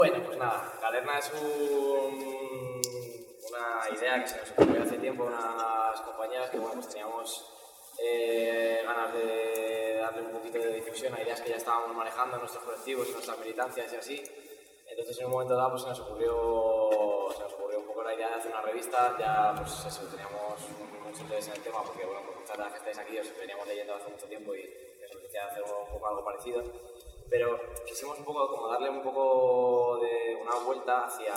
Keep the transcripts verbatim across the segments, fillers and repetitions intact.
Bueno, pues nada, Galerna es un, una idea que se nos ocurrió hace tiempo unas compañeras que bueno, pues teníamos eh, ganas de darle un poquito de difusión a ideas que ya estábamos manejando en nuestros colectivos, en nuestras militancias y así. Entonces en un momento dado pues, se, nos ocurrió, se nos ocurrió un poco la idea de hacer una revista. Ya pues eso, teníamos mucho interés en el tema porque bueno, pues muchas de las que estáis aquí os veníamos leyendo hace mucho tiempo y nos apetecía hacer un poco algo parecido. Pero quisimos un poco como darle un poco de una vuelta hacia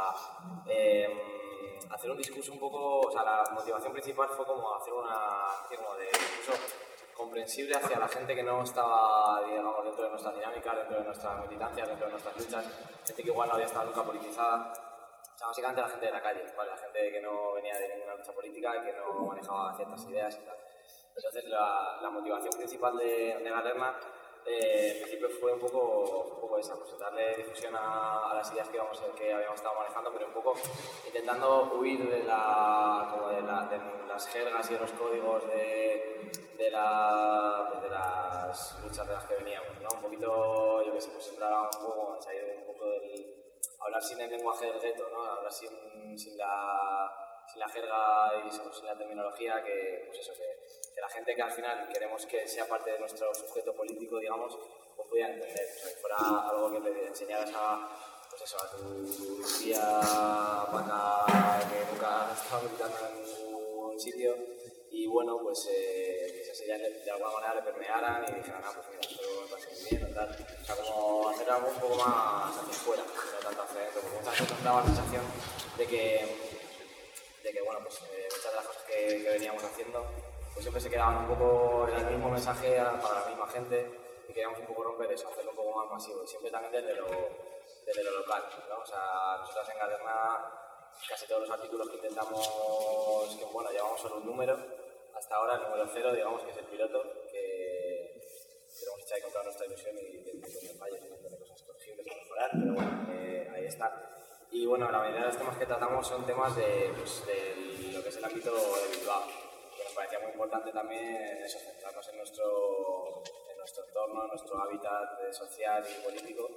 eh, hacer un discurso un poco, o sea, la motivación principal fue como hacer una especie como de discurso comprensible hacia la gente que no estaba, digamos, dentro de nuestras dinámicas, dentro de nuestras militancias, dentro de nuestras luchas, gente que igual no había estado nunca politizada. O sea, básicamente la gente de la calle, ¿vale? La gente que no venía de ninguna lucha política y que no manejaba ciertas ideas y tal. Entonces la, la motivación principal de, de Galerna Eh, en principio fue un poco, un poco esa, pues darle difusión a, a las ideas que, íbamos, que habíamos estado manejando, pero un poco intentando huir de, la, como de, la, de las jergas y de los códigos de, de, la, de las luchas de las que veníamos, ¿no? Un poquito, yo que sé, pues entrar un poco, salir un poco del... hablar sin el lenguaje del gueto, ¿no? Hablar sin, sin la... sin la jerga y sin la terminología, que, pues eso, que, que la gente que al final queremos que sea parte de nuestro sujeto político, digamos, pues pudiera entender, o sea, que fuera algo que le enseñaras a, pues eso, a tu tía vaca que nunca has estado militando en ningún sitio, y bueno, pues eh, que esas ideas de, de alguna manera le permearan y dijeran, ah, pues mira, esto me parece muy bien, tal. O sea, como hacer algo un poco más hacia afuera, no tanto hacia adentro, porque muchas veces nos daba la sensación de que de que bueno, pues eh, muchas de las cosas que, que veníamos haciendo pues siempre se quedaban un poco en el mismo mensaje para la misma gente y queríamos un poco romper eso, hacerlo un poco más masivo y siempre también desde lo, desde lo local, ¿no? O sea, nosotros en Galerna casi todos los artículos que intentamos, que bueno, llevamos solo un número, hasta ahora el número cero, digamos que es el piloto, que, que lo hemos hecho ahí con toda nuestra ilusión y que tiene fallos y un montón de cosas corregibles que mejorar, pero bueno, eh, ahí está. Y bueno, la mayoría de los temas que tratamos son temas de, pues, de lo que es el ámbito de Bilbao, que nos parecía muy importante también eso, centrarnos en nuestro, en nuestro entorno, en nuestro hábitat social y político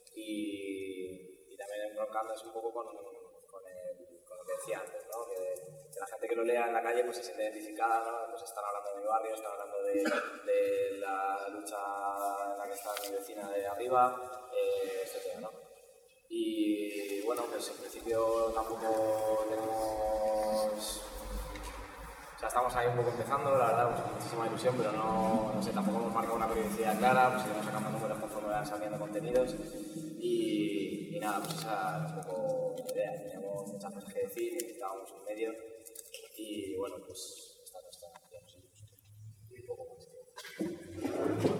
y, y también enroncándonos un poco con, con, el, con lo que decía antes, ¿no? que, que la gente que lo lea en la calle pues, se siente identificada, ¿no? Pues están hablando de mi barrio, están hablando de, de la lucha en la que está mi vecina de arriba, eh, etcétera, ¿no? Y bueno, pues en principio tampoco tenemos... O sea, estamos ahí un poco empezando, la verdad, pues con muchísima ilusión, pero no, no sé, tampoco hemos marcado una periodicidad clara, pues iremos sacando números conforme van saliendo contenidos y, y nada, pues esa es un poco la idea. Teníamos muchas cosas que decir, necesitábamos un medio y bueno, pues